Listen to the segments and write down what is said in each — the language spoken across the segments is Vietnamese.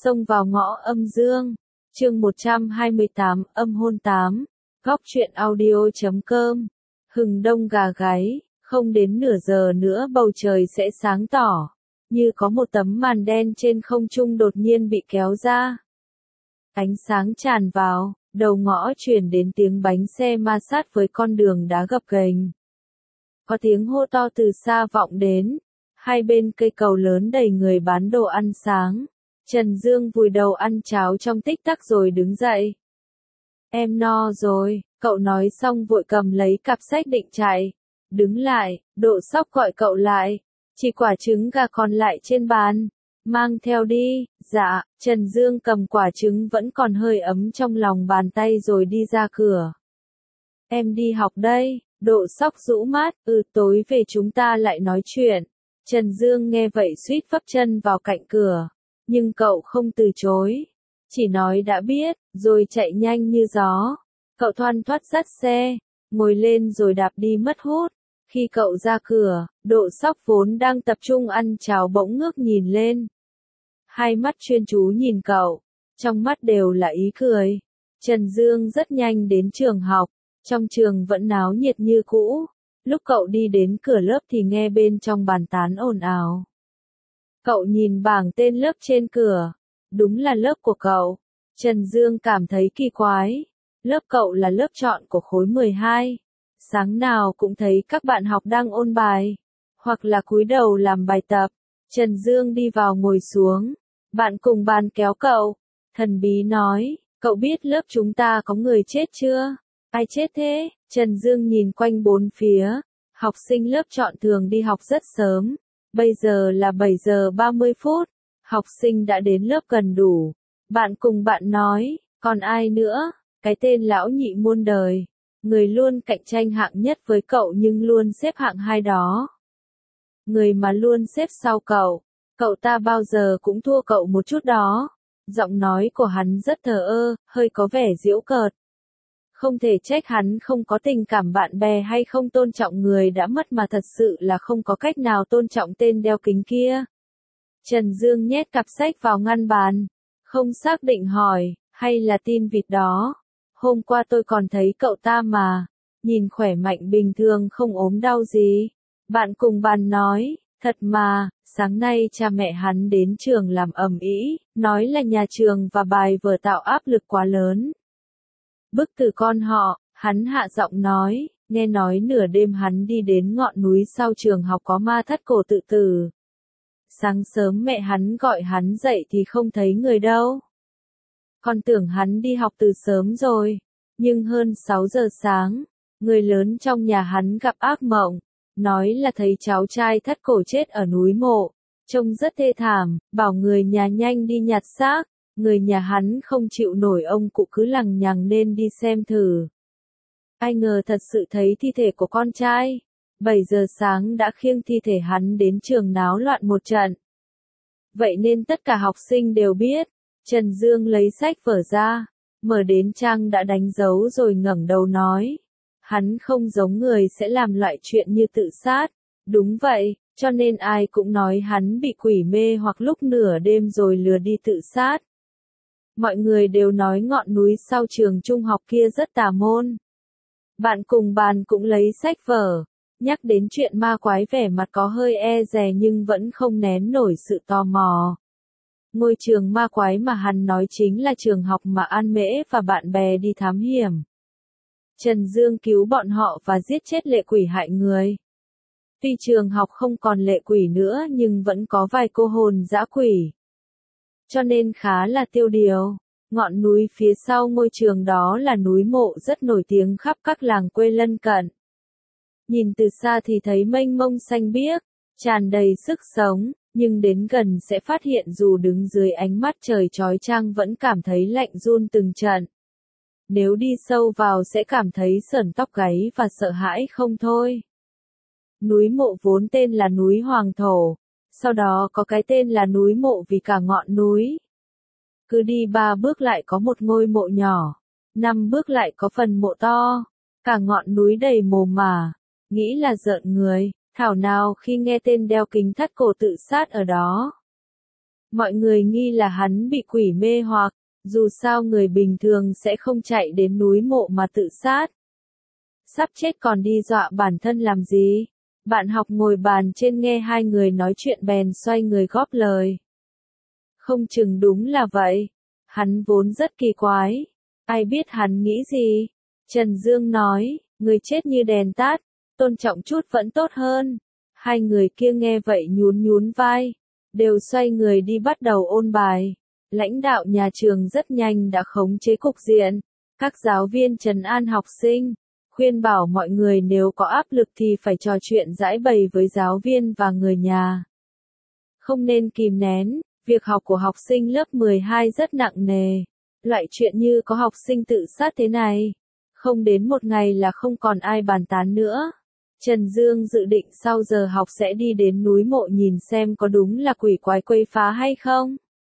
Xông vào ngõ âm dương. Chương 128, âm hôn 8. Góc truyện audio.com. Hừng đông gà gáy, không đến nửa giờ nữa bầu trời sẽ sáng tỏ, như có một tấm màn đen trên không trung đột nhiên bị kéo ra. Ánh sáng tràn vào, đầu ngõ truyền đến tiếng bánh xe ma sát với con đường đá gập ghềnh. Có tiếng hô to từ xa vọng đến, hai bên cây cầu lớn đầy người bán đồ ăn sáng. Trần Dương vùi đầu ăn cháo trong tích tắc rồi đứng dậy. Em no rồi, cậu nói xong vội cầm lấy cặp sách định chạy. Đứng lại, Độ Sóc gọi cậu lại. Chỉ quả trứng gà còn lại trên bàn. Mang theo đi. Dạ, Trần Dương cầm quả trứng vẫn còn hơi ấm trong lòng bàn tay rồi đi ra cửa. Em đi học đây. Độ Sóc rũ mắt. Tối về chúng ta lại nói chuyện. Trần Dương nghe vậy suýt vấp chân vào cạnh cửa. Nhưng cậu không từ chối. Chỉ nói đã biết, rồi chạy nhanh như gió. Cậu thoăn thoắt dắt xe, ngồi lên rồi đạp đi mất hút. Khi cậu ra cửa, Độ Sóc vốn đang tập trung ăn cháo bỗng ngước nhìn lên. Hai mắt chuyên chú nhìn cậu, trong mắt đều là ý cười. Trần Dương rất nhanh đến trường học, trong trường vẫn náo nhiệt như cũ. Lúc cậu đi đến cửa lớp thì nghe bên trong bàn tán ồn ào. Cậu nhìn bảng tên lớp trên cửa, đúng là lớp của cậu. Trần Dương cảm thấy kỳ quái. Lớp cậu là lớp chọn của khối 12. Sáng nào cũng thấy các bạn học đang ôn bài, hoặc là cúi đầu làm bài tập. Trần Dương đi vào ngồi xuống. Bạn cùng bàn kéo cậu. Thần bí nói, cậu biết lớp chúng ta có người chết chưa? Ai chết thế? Trần Dương nhìn quanh bốn phía. Học sinh lớp chọn thường đi học rất sớm. Bây giờ là 7 giờ 30 phút. Học sinh đã đến lớp gần đủ. Bạn cùng bạn nói, còn ai nữa? Cái tên lão nhị muôn đời. Người luôn cạnh tranh hạng nhất với cậu nhưng luôn xếp hạng 2 đó. Người mà luôn xếp sau cậu. Cậu ta bao giờ cũng thua cậu một chút đó. Giọng nói của hắn rất thờ ơ, hơi có vẻ giễu cợt. Không thể trách hắn không có tình cảm bạn bè hay không tôn trọng người đã mất mà thật sự là không có cách nào tôn trọng tên đeo kính kia. Trần Dương nhét cặp sách vào ngăn bàn. Không xác định hỏi, hay là tin vịt đó. Hôm qua tôi còn thấy cậu ta mà. Nhìn khỏe mạnh bình thường không ốm đau gì. Bạn cùng bàn nói, thật mà, sáng nay cha mẹ hắn đến trường làm ầm ĩ, nói là nhà trường và bài vở tạo áp lực quá lớn. Bức tử con họ, hắn hạ giọng nói, nghe nói nửa đêm hắn đi đến ngọn núi sau trường học có ma thất cổ tự tử. Sáng sớm mẹ hắn gọi hắn dậy thì không thấy người đâu. Con tưởng hắn đi học từ sớm rồi, nhưng hơn 6 giờ sáng, người lớn trong nhà hắn gặp ác mộng, nói là thấy cháu trai thất cổ chết ở núi mộ, trông rất thê thảm, bảo người nhà nhanh đi nhặt xác. Người nhà hắn không chịu nổi ông cụ cứ lằng nhằng nên đi xem thử. Ai ngờ thật sự thấy thi thể của con trai. 7 giờ sáng đã khiêng thi thể hắn đến trường náo loạn một trận. Vậy nên tất cả học sinh đều biết. Trần Dương lấy sách vở ra, mở đến trang đã đánh dấu rồi ngẩng đầu nói. Hắn không giống người sẽ làm loại chuyện như tự sát. Đúng vậy, cho nên ai cũng nói hắn bị quỷ mê hoặc lúc nửa đêm rồi lừa đi tự sát. Mọi người đều nói ngọn núi sau trường trung học kia rất tà môn. Bạn cùng bàn cũng lấy sách vở, nhắc đến chuyện ma quái vẻ mặt có hơi e dè nhưng vẫn không nén nổi sự tò mò. Ngôi trường ma quái mà hắn nói chính là trường học mà An Mễ và bạn bè đi thám hiểm. Trần Dương cứu bọn họ và giết chết lệ quỷ hại người. Tuy trường học không còn lệ quỷ nữa nhưng vẫn có vài cô hồn dã quỷ. Cho nên khá là tiêu điều. Ngọn núi phía sau ngôi trường đó là núi mộ rất nổi tiếng khắp các làng quê lân cận. Nhìn từ xa thì thấy mênh mông xanh biếc, tràn đầy sức sống, nhưng đến gần sẽ phát hiện dù đứng dưới ánh mắt trời chói chang vẫn cảm thấy lạnh run từng trận. Nếu đi sâu vào sẽ cảm thấy sởn tóc gáy và sợ hãi không thôi. Núi mộ vốn tên là núi Hoàng Thổ. Sau đó có cái tên là núi mộ vì cả ngọn núi. Cứ đi 3 bước lại có một ngôi mộ nhỏ, 5 bước lại có phần mộ to, cả ngọn núi đầy mồ mả, nghĩ là rợn người, thảo nào khi nghe tên đeo kính thất cổ tự sát ở đó. Mọi người nghi là hắn bị quỷ mê hoặc, dù sao người bình thường sẽ không chạy đến núi mộ mà tự sát. Sắp chết còn đi dọa bản thân làm gì? Bạn học ngồi bàn trên nghe hai người nói chuyện bèn xoay người góp lời. Không chừng đúng là vậy. Hắn vốn rất kỳ quái. Ai biết hắn nghĩ gì? Trần Dương nói, người chết như đèn tắt, tôn trọng chút vẫn tốt hơn. Hai người kia nghe vậy nhún nhún vai, đều xoay người đi bắt đầu ôn bài. Lãnh đạo nhà trường rất nhanh đã khống chế cục diện. Các giáo viên trấn an học sinh, khuyên bảo mọi người nếu có áp lực thì phải trò chuyện giãi bày với giáo viên và người nhà. Không nên kìm nén, việc học của học sinh lớp 12 rất nặng nề. Loại chuyện như có học sinh tự sát thế này, không đến một ngày là không còn ai bàn tán nữa. Trần Dương dự định sau giờ học sẽ đi đến núi mộ nhìn xem có đúng là quỷ quái quấy phá hay không.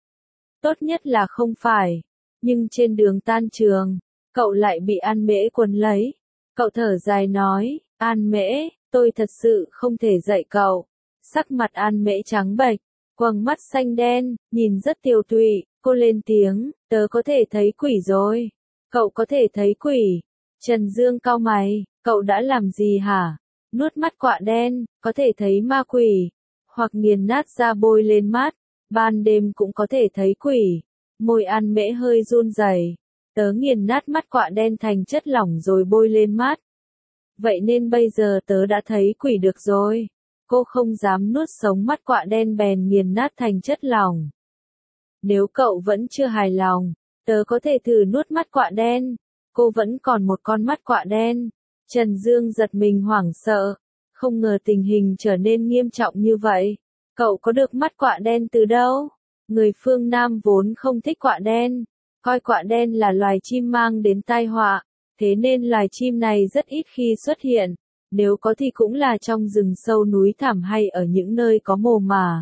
Tốt nhất là không phải. Nhưng trên đường tan trường, cậu lại bị An Mễ quấn lấy. Cậu thở dài nói, An Mễ, tôi thật sự không thể dạy cậu. Sắc mặt An Mễ trắng bệch, quầng mắt xanh đen, nhìn rất tiều tụy. Cô lên tiếng, tớ có thể thấy quỷ rồi. Cậu có thể thấy quỷ. Trần Dương cau mày, cậu đã làm gì hả? Nuốt mắt quạ đen, có thể thấy ma quỷ. Hoặc nghiền nát ra bôi lên mắt. Ban đêm cũng có thể thấy quỷ. Môi An Mễ hơi run rẩy. Tớ nghiền nát mắt quạ đen thành chất lỏng rồi bôi lên mắt. Vậy nên bây giờ tớ đã thấy quỷ được rồi. Cô không dám nuốt sống mắt quạ đen bèn nghiền nát thành chất lỏng. Nếu cậu vẫn chưa hài lòng, tớ có thể thử nuốt mắt quạ đen. Cô vẫn còn một con mắt quạ đen. Trần Dương giật mình hoảng sợ. Không ngờ tình hình trở nên nghiêm trọng như vậy. Cậu có được mắt quạ đen từ đâu? Người phương Nam vốn không thích quạ đen. Coi quạ đen là loài chim mang đến tai họa. Thế nên loài chim này rất ít khi xuất hiện. Nếu có thì cũng là trong rừng sâu núi thẳm hay ở những nơi có mồ mả.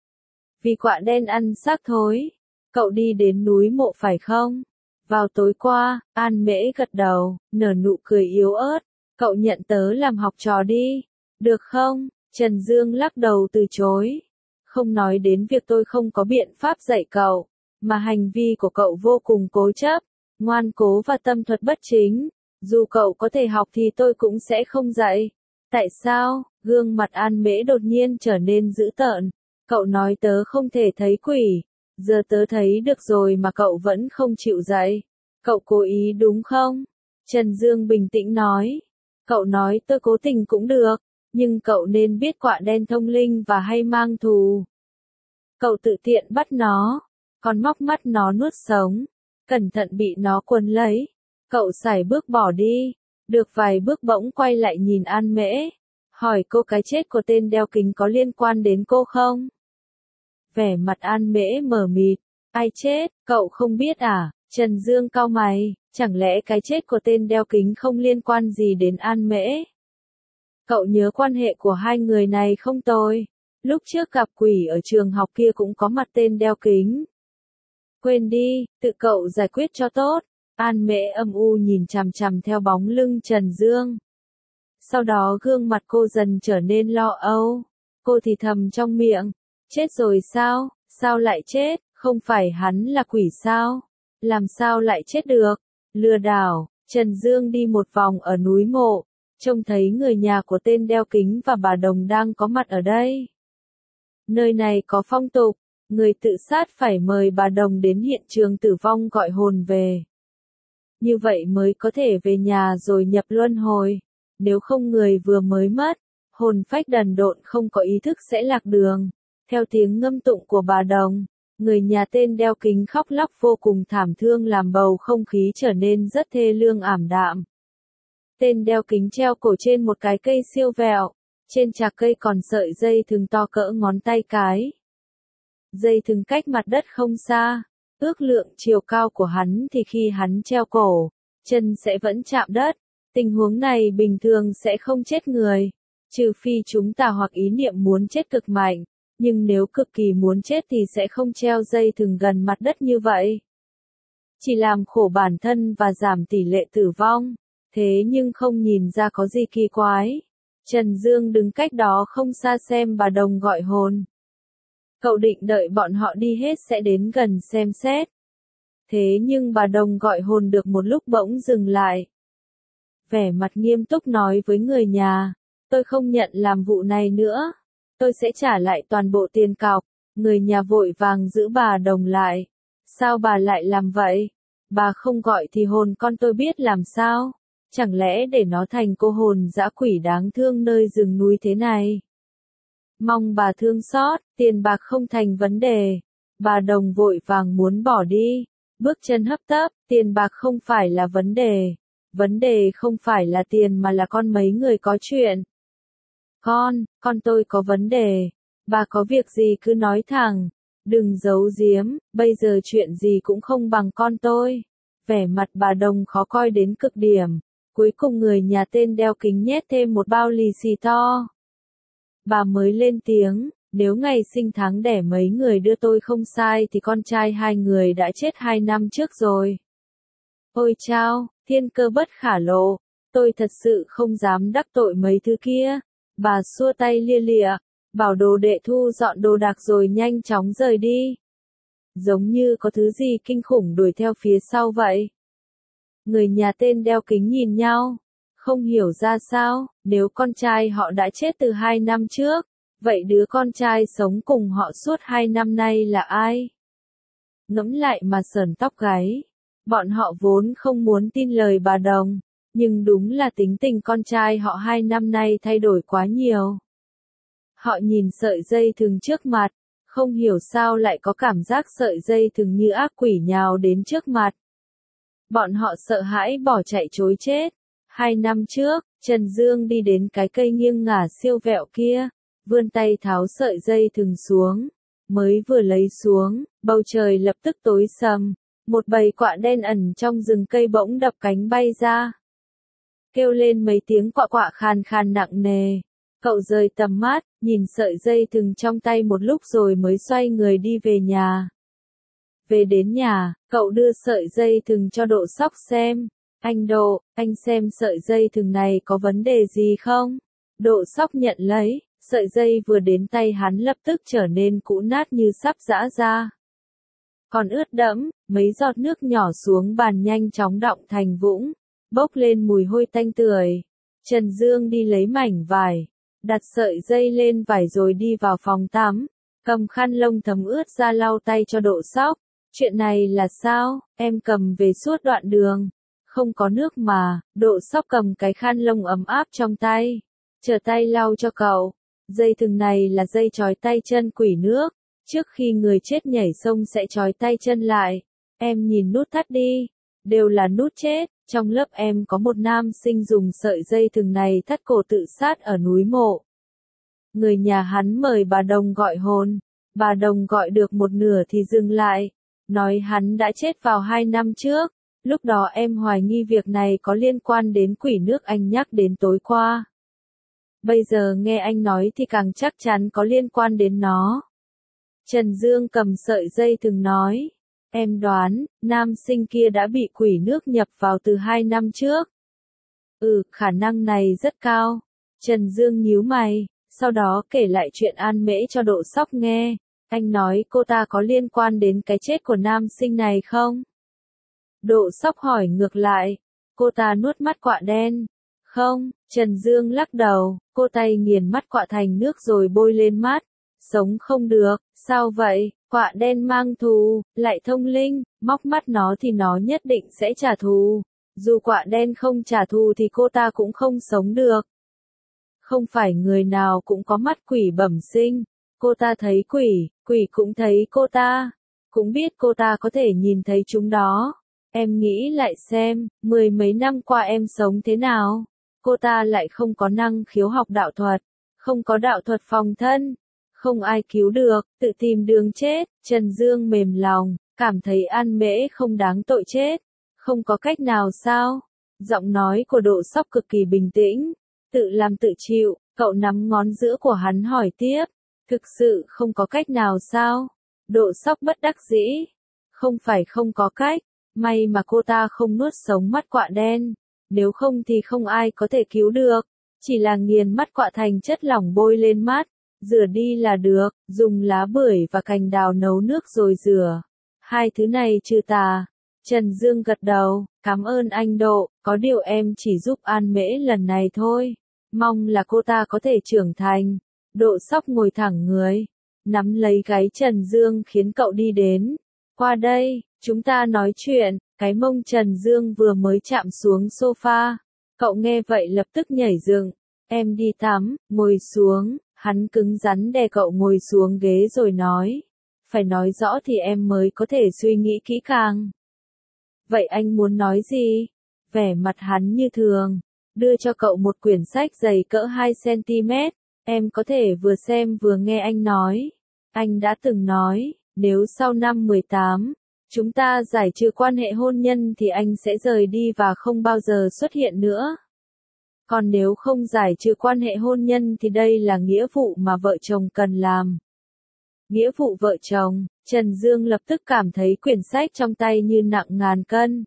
Vì quạ đen ăn xác thối. Cậu đi đến núi mộ phải không? Vào tối qua, An Mễ gật đầu, nở nụ cười yếu ớt. Cậu nhận tớ làm học trò đi. Được không? Trần Dương lắc đầu từ chối. Không nói đến việc tôi không có biện pháp dạy cậu, mà hành vi của cậu vô cùng cố chấp, ngoan cố và tâm thuật bất chính. Dù cậu có thể học thì tôi cũng sẽ không dạy. Tại sao? Gương mặt An Mễ đột nhiên trở nên dữ tợn. Cậu nói tớ không thể thấy quỷ. Giờ tớ thấy được rồi mà cậu vẫn không chịu dạy. Cậu cố ý đúng không? Trần Dương bình tĩnh nói. Cậu nói tôi cố tình cũng được, nhưng cậu nên biết quạ đen thông linh và hay mang thù. Cậu tự tiện bắt nó, còn móc mắt nó nuốt sống, cẩn thận bị nó quấn lấy. Cậu sải bước bỏ đi, được vài bước bỗng quay lại nhìn An Mễ, hỏi cô cái chết của tên đeo kính có liên quan đến cô không? Vẻ mặt An Mễ mờ mịt, ai chết, cậu không biết à? Trần Dương cau mày, chẳng lẽ cái chết của tên đeo kính không liên quan gì đến An Mễ? Cậu nhớ quan hệ của hai người này không tôi? Lúc trước gặp quỷ ở trường học kia cũng có mặt tên đeo kính. Quên đi, tự cậu giải quyết cho tốt. An Mễ âm u nhìn chằm chằm theo bóng lưng Trần Dương. Sau đó gương mặt cô dần trở nên lo âu. Cô thì thầm trong miệng. Chết rồi sao? Sao lại chết? Không phải hắn là quỷ sao? Làm sao lại chết được? Lừa đảo. Trần Dương đi một vòng ở núi mộ, trông thấy người nhà của tên đeo kính và bà Đồng đang có mặt ở đây. Nơi này có phong tục, người tự sát phải mời bà Đồng đến hiện trường tử vong gọi hồn về. Như vậy mới có thể về nhà rồi nhập luân hồi. Nếu không người vừa mới mất, hồn phách đần độn không có ý thức sẽ lạc đường. Theo tiếng ngâm tụng của bà Đồng, người nhà tên đeo kính khóc lóc vô cùng thảm thương làm bầu không khí trở nên rất thê lương ảm đạm. Tên đeo kính treo cổ trên một cái cây siêu vẹo, trên chạc cây còn sợi dây thừng to cỡ ngón tay cái. Dây thừng cách mặt đất không xa, ước lượng chiều cao của hắn thì khi hắn treo cổ, chân sẽ vẫn chạm đất. Tình huống này bình thường sẽ không chết người, trừ phi chúng ta hoặc ý niệm muốn chết cực mạnh, nhưng nếu cực kỳ muốn chết thì sẽ không treo dây thừng gần mặt đất như vậy. Chỉ làm khổ bản thân và giảm tỷ lệ tử vong, thế nhưng không nhìn ra có gì kỳ quái. Trần Dương đứng cách đó không xa xem bà Đồng gọi hồn. Cậu định đợi bọn họ đi hết sẽ đến gần xem xét. Thế nhưng bà Đồng gọi hồn được một lúc bỗng dừng lại. Vẻ mặt nghiêm túc nói với người nhà, tôi không nhận làm vụ này nữa. Tôi sẽ trả lại toàn bộ tiền cọc. Người nhà vội vàng giữ bà Đồng lại. Sao bà lại làm vậy? Bà không gọi thì hồn con tôi biết làm sao? Chẳng lẽ để nó thành cô hồn dã quỷ đáng thương nơi rừng núi thế này? Mong bà thương xót, tiền bạc không thành vấn đề. Bà Đồng vội vàng muốn bỏ đi. Bước chân hấp tấp, tiền bạc không phải là vấn đề. Vấn đề không phải là tiền mà là con mấy người có chuyện. Con tôi có vấn đề. Bà có việc gì cứ nói thẳng. Đừng giấu giếm, bây giờ chuyện gì cũng không bằng con tôi. Vẻ mặt bà Đồng khó coi đến cực điểm. Cuối cùng người nhà tên đeo kính nhét thêm một bao lì xì to. Bà mới lên tiếng, nếu ngày sinh tháng đẻ mấy người đưa tôi không sai thì con trai hai người đã chết 2 năm trước rồi. Ôi chao, thiên cơ bất khả lộ, tôi thật sự không dám đắc tội mấy thứ kia. Bà xua tay lia lịa, bảo đồ đệ thu dọn đồ đạc rồi nhanh chóng rời đi. Giống như có thứ gì kinh khủng đuổi theo phía sau vậy. Người nhà tên đeo kính nhìn nhau, không hiểu ra sao, nếu con trai họ đã chết từ 2 năm trước, vậy đứa con trai sống cùng họ suốt 2 năm nay là ai? Ngẫm lại mà sởn tóc gáy. Bọn họ vốn không muốn tin lời bà Đồng, nhưng đúng là tính tình con trai họ 2 năm nay thay đổi quá nhiều. Họ nhìn sợi dây thừng trước mặt, không hiểu sao lại có cảm giác sợi dây thừng như ác quỷ nhào đến trước mặt. Bọn họ sợ hãi bỏ chạy trối chết. 2 năm trước, Trần Dương đi đến cái cây nghiêng ngả siêu vẹo kia, vươn tay tháo sợi dây thừng xuống. Mới vừa lấy xuống, bầu trời lập tức tối sầm. Một bầy quạ đen ẩn trong rừng cây bỗng đập cánh bay ra. Kêu lên mấy tiếng quạ quạ khàn khàn nặng nề. Cậu rời tầm mắt, nhìn sợi dây thừng trong tay một lúc rồi mới xoay người đi về nhà. Về đến nhà, cậu đưa sợi dây thừng cho Độ Sóc xem. Anh Độ, anh xem sợi dây thừng này có vấn đề gì không? Độ Sóc nhận lấy, sợi dây vừa đến tay hắn lập tức trở nên cũ nát như sắp giã ra. Còn ướt đẫm, mấy giọt nước nhỏ xuống bàn nhanh chóng đọng thành vũng, bốc lên mùi hôi tanh tưởi. Trần Dương đi lấy mảnh vải, đặt sợi dây lên vải rồi đi vào phòng tắm, cầm khăn lông thấm ướt ra lau tay cho Độ Sóc. Chuyện này là sao, em cầm về suốt đoạn đường. Không có nước mà, Độ Sóc cầm cái khăn lông ấm áp trong tay, chờ tay lau cho cậu. Dây thừng này là dây trói tay chân quỷ nước. Trước khi người chết nhảy sông sẽ trói tay chân lại. Em nhìn nút thắt đi. Đều là nút chết. Trong lớp em có một nam sinh dùng sợi dây thừng này thắt cổ tự sát ở núi mộ. Người nhà hắn mời bà Đồng gọi hồn. Bà Đồng gọi được một nửa thì dừng lại. Nói hắn đã chết vào 2 năm trước. Lúc đó em hoài nghi việc này có liên quan đến quỷ nước anh nhắc đến tối qua. Bây giờ nghe anh nói thì càng chắc chắn có liên quan đến nó. Trần Dương cầm sợi dây thừng nói. Em đoán, nam sinh kia đã bị quỷ nước nhập vào từ 2 năm trước. Khả năng này rất cao. Trần Dương nhíu mày, sau đó kể lại chuyện An Mễ cho Độ Sóc nghe. Anh nói cô ta có liên quan đến cái chết của nam sinh này không? Độ Sóc hỏi ngược lại. Cô ta nuốt mắt quạ đen. Không, Trần Dương lắc đầu, cô tay nghiền mắt quạ thành nước rồi bôi lên mắt. Sống không được, sao vậy, quạ đen mang thù, lại thông linh, móc mắt nó thì nó nhất định sẽ trả thù. Dù quạ đen không trả thù thì cô ta cũng không sống được. Không phải người nào cũng có mắt quỷ bẩm sinh. Cô ta thấy quỷ, quỷ cũng thấy cô ta. Cũng biết cô ta có thể nhìn thấy chúng đó. Em nghĩ lại xem, 10 mấy năm qua em sống thế nào? Cô ta lại không có năng khiếu học đạo thuật, không có đạo thuật phòng thân, không ai cứu được, tự tìm đường chết. Trần Dương mềm lòng, cảm thấy An Mễ không đáng tội chết. Không có cách nào sao? Giọng nói của Độ Sóc cực kỳ bình tĩnh, tự làm tự chịu. Cậu nắm ngón giữa của hắn hỏi tiếp, thực sự không có cách nào sao? Độ Sóc bất đắc dĩ, không phải không có cách, may mà cô ta không nuốt sống mắt quạ đen. Nếu không thì không ai có thể cứu được. Chỉ là nghiền mắt quạ thành chất lỏng bôi lên mắt. Rửa đi là được, dùng lá bưởi và cành đào nấu nước rồi rửa. Hai thứ này trừ tà. Trần Dương gật đầu, cảm ơn anh Độ, có điều em chỉ giúp An Mễ lần này thôi. Mong là cô ta có thể trưởng thành. Độ Sóc ngồi thẳng người, nắm lấy gáy Trần Dương khiến cậu đi đến. Qua đây, chúng ta nói chuyện. Cái mông Trần Dương vừa mới chạm xuống sofa. Cậu nghe vậy lập tức nhảy dựng. Em đi tắm, ngồi xuống. Hắn cứng rắn đè cậu ngồi xuống ghế rồi nói. Phải nói rõ thì em mới có thể suy nghĩ kỹ càng. Vậy anh muốn nói gì? Vẻ mặt hắn như thường. Đưa cho cậu một quyển sách dày cỡ 2cm. Em có thể vừa xem vừa nghe anh nói. Anh đã từng nói, nếu sau năm 18, chúng ta giải trừ quan hệ hôn nhân thì anh sẽ rời đi và không bao giờ xuất hiện nữa. Còn nếu không giải trừ quan hệ hôn nhân thì đây là nghĩa vụ mà vợ chồng cần làm. Nghĩa vụ vợ chồng, Trần Dương lập tức cảm thấy quyển sách trong tay như nặng ngàn cân.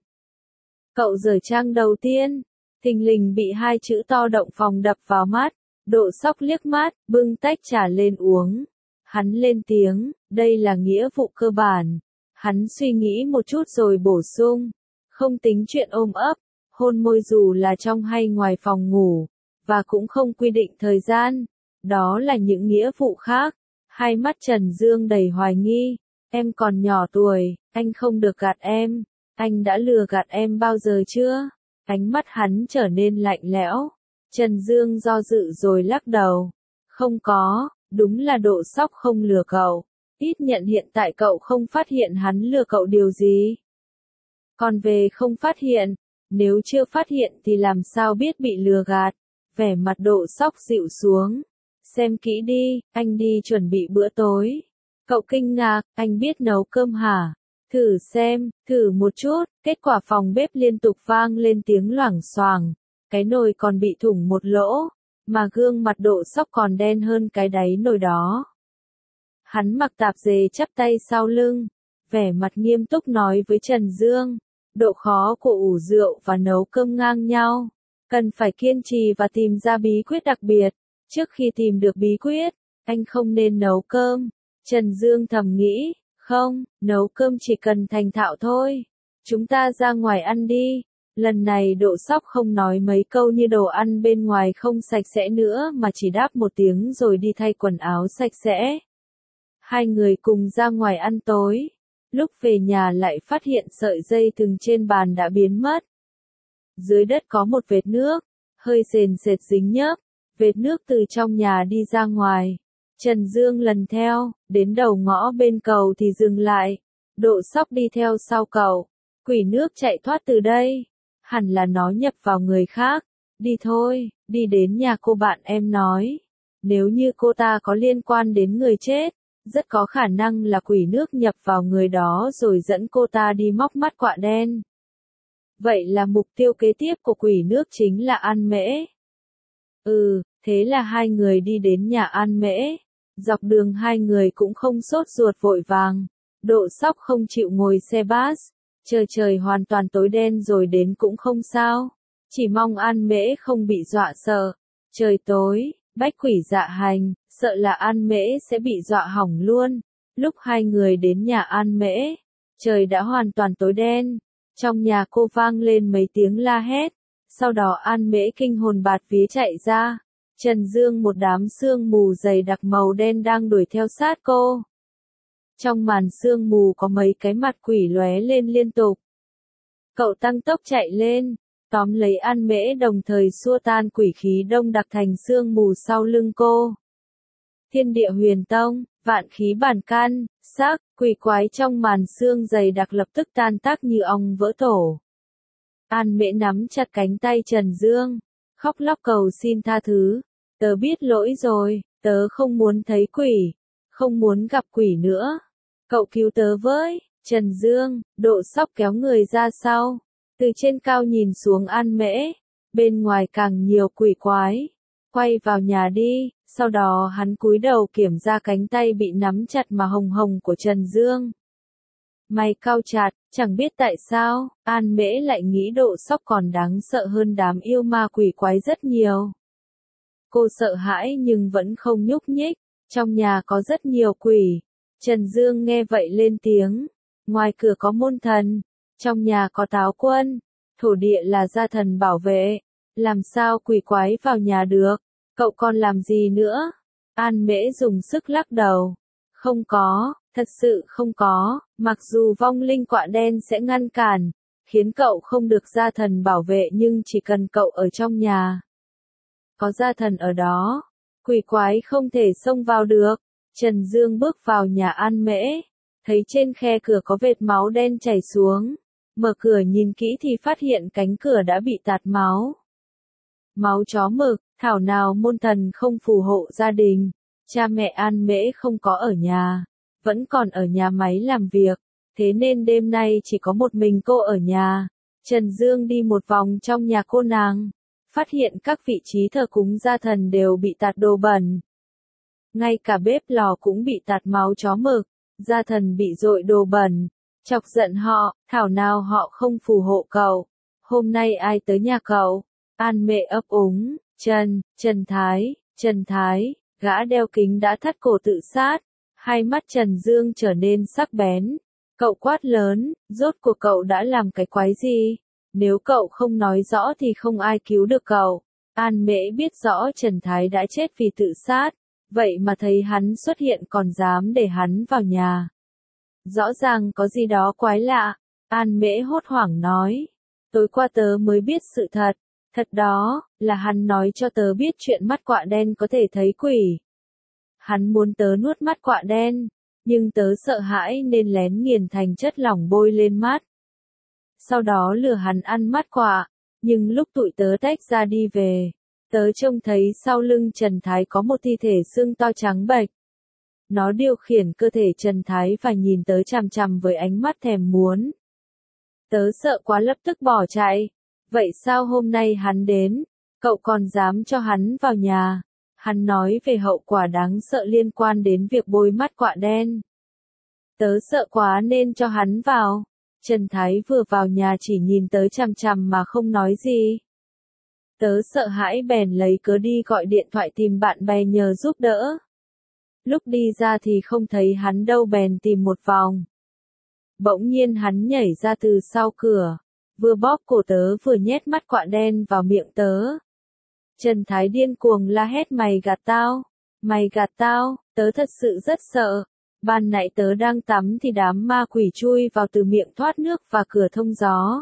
Cậu rời trang đầu tiên, thình lình bị hai chữ to động phòng đập vào mắt. Độ Sóc liếc mắt, bưng tách trà lên uống. Hắn lên tiếng, đây là nghĩa vụ cơ bản. Hắn suy nghĩ một chút rồi bổ sung. Không tính chuyện ôm ấp, hôn môi dù là trong hay ngoài phòng ngủ, và cũng không quy định thời gian. Đó là những nghĩa vụ khác. Hai mắt Trần Dương đầy hoài nghi. Em còn nhỏ tuổi, anh không được gạt em. Anh đã lừa gạt em bao giờ chưa? Ánh mắt hắn trở nên lạnh lẽo. Trần Dương do dự rồi lắc đầu. Không có, đúng là Độ Sóc không lừa cậu. Ít nhận hiện tại cậu không phát hiện hắn lừa cậu điều gì. Còn về không phát hiện, nếu chưa phát hiện thì làm sao biết bị lừa gạt. Vẻ mặt Độ Sóc dịu xuống. Xem kỹ đi, anh đi chuẩn bị bữa tối. Cậu kinh ngạc, anh biết nấu cơm hả? Thử xem, thử một chút, kết quả phòng bếp liên tục vang lên tiếng loảng xoảng. Cái nồi còn bị thủng một lỗ, mà gương mặt Độ Sóc còn đen hơn cái đáy nồi đó. Hắn mặc tạp dề chắp tay sau lưng, vẻ mặt nghiêm túc nói với Trần Dương, độ khó của ủ rượu và nấu cơm ngang nhau, cần phải kiên trì và tìm ra bí quyết đặc biệt. Trước khi tìm được bí quyết, anh không nên nấu cơm. Trần Dương thầm nghĩ, không, nấu cơm chỉ cần thành thạo thôi. Chúng ta ra ngoài ăn đi. Lần này Độ Sóc không nói mấy câu như đồ ăn bên ngoài không sạch sẽ nữa mà chỉ đáp một tiếng rồi đi thay quần áo sạch sẽ. Hai người cùng ra ngoài ăn tối. Lúc về nhà lại phát hiện sợi dây thừng trên bàn đã biến mất. Dưới đất có một vệt nước, hơi sền sệt dính nhớp. Vệt nước từ trong nhà đi ra ngoài. Trần Dương lần theo, đến đầu ngõ bên cầu thì dừng lại. Độ Sóc đi theo sau cậu. Quỷ nước chạy thoát từ đây. Hẳn là nó nhập vào người khác. Đi thôi, đi đến nhà cô bạn em nói. Nếu như cô ta có liên quan đến người chết, rất có khả năng là quỷ nước nhập vào người đó rồi dẫn cô ta đi móc mắt quạ đen. Vậy là mục tiêu kế tiếp của quỷ nước chính là An Mễ. Thế là hai người đi đến nhà An Mễ. Dọc đường hai người cũng không sốt ruột vội vàng. Độ Sóc không chịu ngồi xe bus. Trời hoàn toàn tối đen rồi đến cũng không sao. Chỉ mong An Mễ không bị dọa sợ. Trời tối, bách quỷ dạ hành, sợ là An Mễ sẽ bị dọa hỏng luôn. Lúc hai người đến nhà An Mễ, trời đã hoàn toàn tối đen. Trong nhà cô vang lên mấy tiếng la hét. Sau đó An Mễ kinh hồn bạt vía chạy ra. Trần Dương một đám sương mù dày đặc màu đen đang đuổi theo sát cô. Trong màn sương mù có mấy cái mặt quỷ lóe lên liên tục. Cậu tăng tốc chạy lên, tóm lấy An Mễ đồng thời xua tan quỷ khí đông đặc thành sương mù sau lưng cô. Thiên địa huyền tông, vạn khí bản căn, xác, quỷ quái trong màn sương dày đặc lập tức tan tác như ong vỡ tổ. An Mễ nắm chặt cánh tay Trần Dương, khóc lóc cầu xin tha thứ. Tớ biết lỗi rồi, tớ không muốn thấy quỷ, không muốn gặp quỷ nữa. Cậu cứu tớ với. Trần Dương, Độ Sóc kéo người ra sau. Từ trên cao nhìn xuống An Mễ. Bên ngoài càng nhiều quỷ quái. Quay vào nhà đi. Sau đó hắn cúi đầu kiểm tra cánh tay bị nắm chặt mà hồng hồng của Trần Dương. Mày cau chặt, chẳng biết tại sao, An Mễ lại nghĩ Độ Sóc còn đáng sợ hơn đám yêu ma quỷ quái rất nhiều. Cô sợ hãi nhưng vẫn không nhúc nhích. Trong nhà có rất nhiều quỷ. Trần Dương nghe vậy lên tiếng. Ngoài cửa có môn thần. Trong nhà có táo quân. Thổ địa là gia thần bảo vệ. Làm sao quỷ quái vào nhà được? Cậu còn làm gì nữa? An Mễ dùng sức lắc đầu. Không có, thật sự không có, mặc dù vong linh quạ đen sẽ ngăn cản, khiến cậu không được gia thần bảo vệ nhưng chỉ cần cậu ở trong nhà. Có gia thần ở đó, quỷ quái không thể xông vào được. Trần Dương bước vào nhà An Mễ, thấy trên khe cửa có vệt máu đen chảy xuống. Mở cửa nhìn kỹ thì phát hiện cánh cửa đã bị tạt máu. Máu chó mực, thảo nào môn thần không phù hộ gia đình. Cha mẹ An Mễ không có ở nhà, vẫn còn ở nhà máy làm việc, thế nên đêm nay chỉ có một mình cô ở nhà. Trần Dương đi một vòng trong nhà cô nàng, phát hiện các vị trí thờ cúng gia thần đều bị tạt đồ bẩn. Ngay cả bếp lò cũng bị tạt máu chó mực, gia thần bị dội đồ bẩn, chọc giận họ, thảo nào họ không phù hộ cậu. Hôm nay ai tới nhà cậu? An Mễ ấp úng, Trần Thái. Gã đeo kính đã thắt cổ tự sát, hai mắt Trần Dương trở nên sắc bén. Cậu quát lớn, rốt cuộc cậu đã làm cái quái gì? Nếu cậu không nói rõ thì không ai cứu được cậu. An Mễ biết rõ Trần Thái đã chết vì tự sát, vậy mà thấy hắn xuất hiện còn dám để hắn vào nhà. Rõ ràng có gì đó quái lạ. An Mễ hốt hoảng nói, tối qua tớ mới biết sự thật. Thật đó, là hắn nói cho tớ biết chuyện mắt quạ đen có thể thấy quỷ. Hắn muốn tớ nuốt mắt quạ đen, nhưng tớ sợ hãi nên lén nghiền thành chất lỏng bôi lên mắt. Sau đó lừa hắn ăn mắt quạ, nhưng lúc tụi tớ tách ra đi về, tớ trông thấy sau lưng Trần Thái có một thi thể xương to trắng bệch. Nó điều khiển cơ thể Trần Thái và nhìn tớ chằm chằm với ánh mắt thèm muốn. Tớ sợ quá lập tức bỏ chạy. Vậy sao hôm nay hắn đến, cậu còn dám cho hắn vào nhà? Hắn nói về hậu quả đáng sợ liên quan đến việc bôi mắt quạ đen. Tớ sợ quá nên cho hắn vào. Trần Thái vừa vào nhà chỉ nhìn tớ chằm chằm mà không nói gì. Tớ sợ hãi bèn lấy cớ đi gọi điện thoại tìm bạn bè nhờ giúp đỡ. Lúc đi ra thì không thấy hắn đâu bèn tìm một vòng. Bỗng nhiên hắn nhảy ra từ sau cửa. Vừa bóp cổ tớ vừa nhét mắt quạ đen vào miệng tớ. Trần Thái điên cuồng la hét mày gạt tao, tớ thật sự rất sợ. Ban nãy tớ đang tắm thì đám ma quỷ chui vào từ miệng thoát nước và cửa thông gió.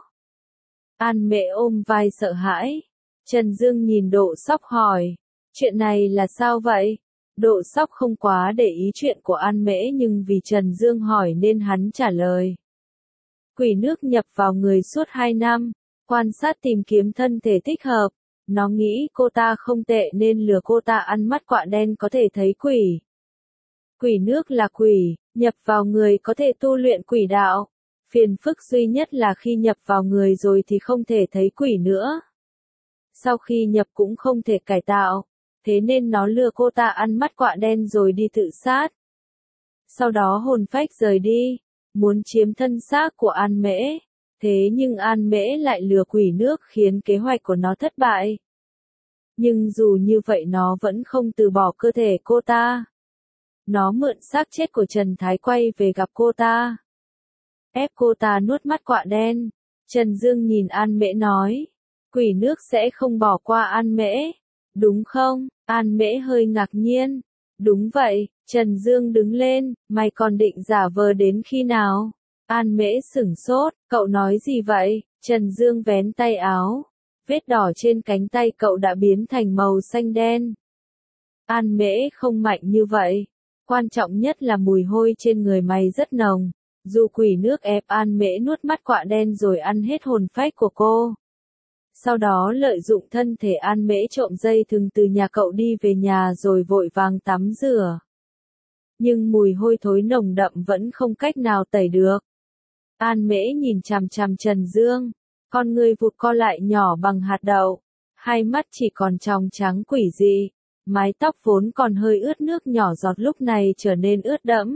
An Mễ ôm vai sợ hãi. Trần Dương nhìn Độ Sóc hỏi, chuyện này là sao vậy? Độ Sóc không quá để ý chuyện của An Mễ nhưng vì Trần Dương hỏi nên hắn trả lời. Quỷ nước nhập vào người suốt 2 năm, quan sát tìm kiếm thân thể thích hợp. Nó nghĩ cô ta không tệ nên lừa cô ta ăn mắt quạ đen có thể thấy quỷ. Quỷ nước là quỷ, nhập vào người có thể tu luyện quỷ đạo. Phiền phức duy nhất là khi nhập vào người rồi thì không thể thấy quỷ nữa. Sau khi nhập cũng không thể cải tạo, thế nên nó lừa cô ta ăn mắt quạ đen rồi đi tự sát. Sau đó hồn phách rời đi, muốn chiếm thân xác của An Mễ. Thế nhưng An Mễ lại lừa quỷ nước khiến kế hoạch của nó thất bại. Nhưng dù như vậy nó vẫn không từ bỏ cơ thể cô ta. Nó mượn xác chết của Trần Thái quay về gặp cô ta. Ép cô ta nuốt mắt quạ đen. Trần Dương nhìn An Mễ nói. Quỷ nước sẽ không bỏ qua An Mễ. Đúng không? An Mễ hơi ngạc nhiên. Đúng vậy. Trần Dương đứng lên. Mày còn định giả vờ đến khi nào? An Mễ sửng sốt. Cậu nói gì vậy? Trần Dương vén tay áo. Vết đỏ trên cánh tay cậu đã biến thành màu xanh đen. An Mễ không mạnh như vậy. Quan trọng nhất là mùi hôi trên người mày rất nồng. Dù quỷ nước ép An Mễ nuốt mắt quạ đen rồi ăn hết hồn phách của cô. Sau đó lợi dụng thân thể An Mễ trộm dây thừng từ nhà cậu đi về nhà rồi vội vàng tắm rửa. Nhưng mùi hôi thối nồng đậm vẫn không cách nào tẩy được. An Mễ nhìn chằm chằm Trần Dương. Con người vụt co lại nhỏ bằng hạt đậu. Hai mắt chỉ còn tròng trắng quỷ dị. Mái tóc vốn còn hơi ướt nước nhỏ giọt lúc này trở nên ướt đẫm.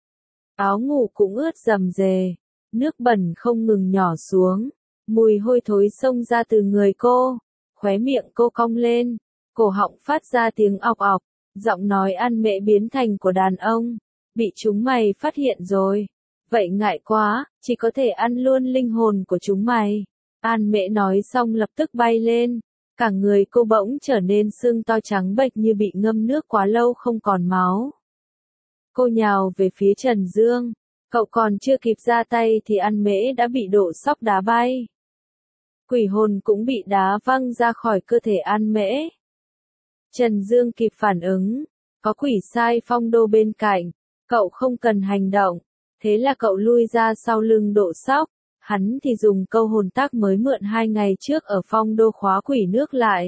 Áo ngủ cũng ướt rầm rề. Nước bẩn không ngừng nhỏ xuống. Mùi hôi thối xông ra từ người cô. Khóe miệng cô cong lên. Cổ họng phát ra tiếng ọc ọc. Giọng nói An Mễ biến thành của đàn ông. Bị chúng mày phát hiện rồi. Vậy ngại quá, chỉ có thể ăn luôn linh hồn của chúng mày. An Mễ nói xong lập tức bay lên. Cả người cô bỗng trở nên sưng to trắng bệch như bị ngâm nước quá lâu không còn máu. Cô nhào về phía Trần Dương. Cậu còn chưa kịp ra tay thì An Mễ đã bị độ sóc đá bay. Quỷ hồn cũng bị đá văng ra khỏi cơ thể An Mễ. Trần Dương kịp phản ứng. Có quỷ sai phong đô bên cạnh. Cậu không cần hành động. Thế là cậu lui ra sau lưng độ sóc. Hắn thì dùng câu hồn tác mới mượn 2 ngày trước ở phong đô khóa quỷ nước lại.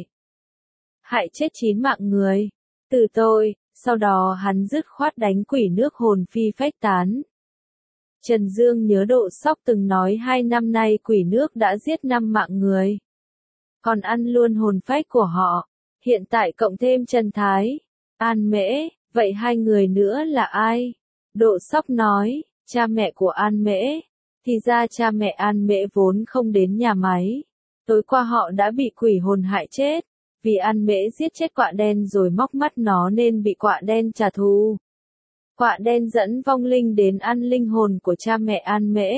Hại chết 9 mạng người. Từ tôi, sau đó hắn dứt khoát đánh quỷ nước hồn phi phách tán. Trần Dương nhớ độ sóc từng nói 2 năm nay quỷ nước đã giết 5 mạng người. Còn ăn luôn hồn phách của họ. Hiện tại cộng thêm Trần Thái, An Mễ, vậy 2 người nữa là ai? Độ sóc nói, cha mẹ của An Mễ. Thì ra cha mẹ An Mễ vốn không đến nhà máy. Tối qua họ đã bị quỷ hồn hại chết. Vì An Mễ giết chết quạ đen rồi móc mắt nó nên bị quạ đen trả thù. Quạ đen dẫn vong linh đến ăn linh hồn của cha mẹ An Mễ.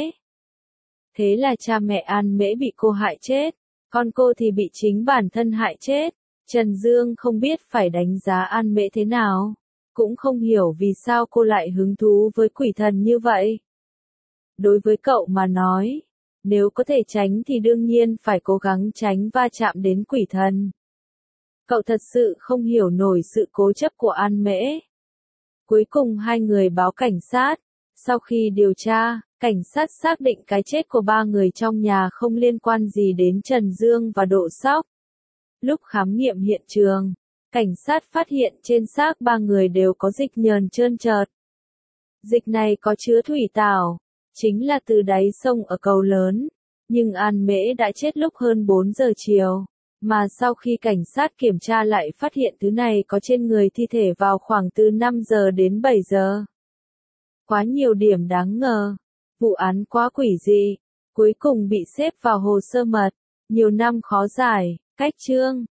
Thế là cha mẹ An Mễ bị cô hại chết. Con cô thì bị chính bản thân hại chết. Trần Dương không biết phải đánh giá An Mễ thế nào. Cũng không hiểu vì sao cô lại hứng thú với quỷ thần như vậy. Đối với cậu mà nói, nếu có thể tránh thì đương nhiên phải cố gắng tránh va chạm đến quỷ thần. Cậu thật sự không hiểu nổi sự cố chấp của An Mễ. Cuối cùng 2 người báo cảnh sát. Sau khi điều tra, cảnh sát xác định cái chết của 3 người trong nhà không liên quan gì đến Trần Dương và Độ Sóc. Lúc khám nghiệm hiện trường, cảnh sát phát hiện trên xác 3 người đều có dịch nhờn trơn trợt. Dịch này có chứa thủy tảo, chính là từ đáy sông ở Cầu Lớn. Nhưng An Mễ đã chết lúc hơn 4 giờ chiều. Mà sau khi cảnh sát kiểm tra lại phát hiện thứ này có trên người thi thể vào khoảng từ 5 giờ đến 7 giờ. Quá nhiều điểm đáng ngờ. Vụ án quá quỷ dị. Cuối cùng bị xếp vào hồ sơ mật. Nhiều năm khó giải. Cách chương